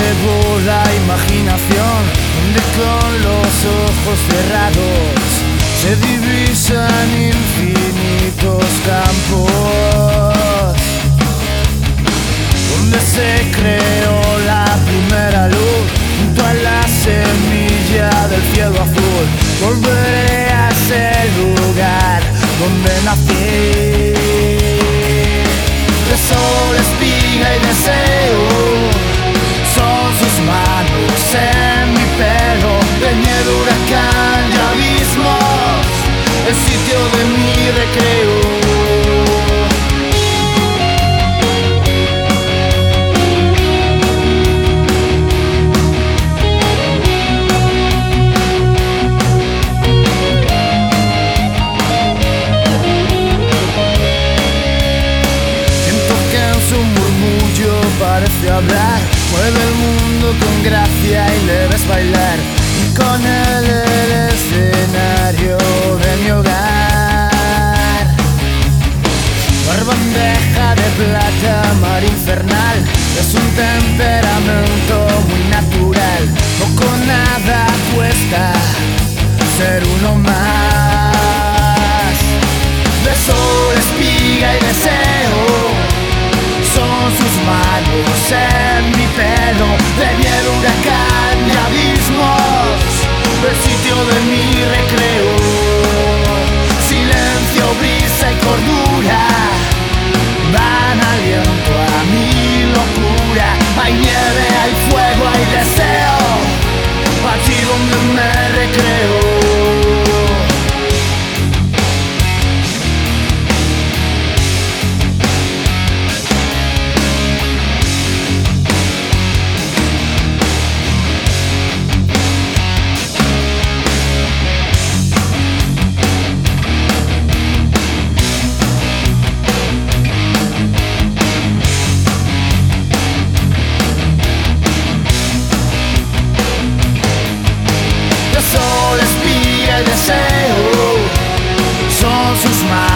devora imaginación, donde con los ojos cerrados se divisan infinitos campos, donde se creó la primera luz junto a la semilla del cielo azul. Volveré a ese lugar donde nací. De sol, espiga y deseo son sus manos en mi pelo. De miedo, huracán y abismos, el sitio de mi recreo. Parece hablar, mueve el mundo con gracia y le ves bailar, y con él el escenario de mi hogar. Por bandeja de plata, mar infernal, es un temperamento muy natural. Poco nada cuesta ser uno más. De sol, espiga y deseo son sus manos en mi pelo. De miedo, huracán y abismos, el sitio de mi recreo. Silencio, brisa y cordura dan aliento a mi locura. Hay nieve, hay fuego, hay deseo, allí donde me recreo. Sol, espiga y deseo son sus manos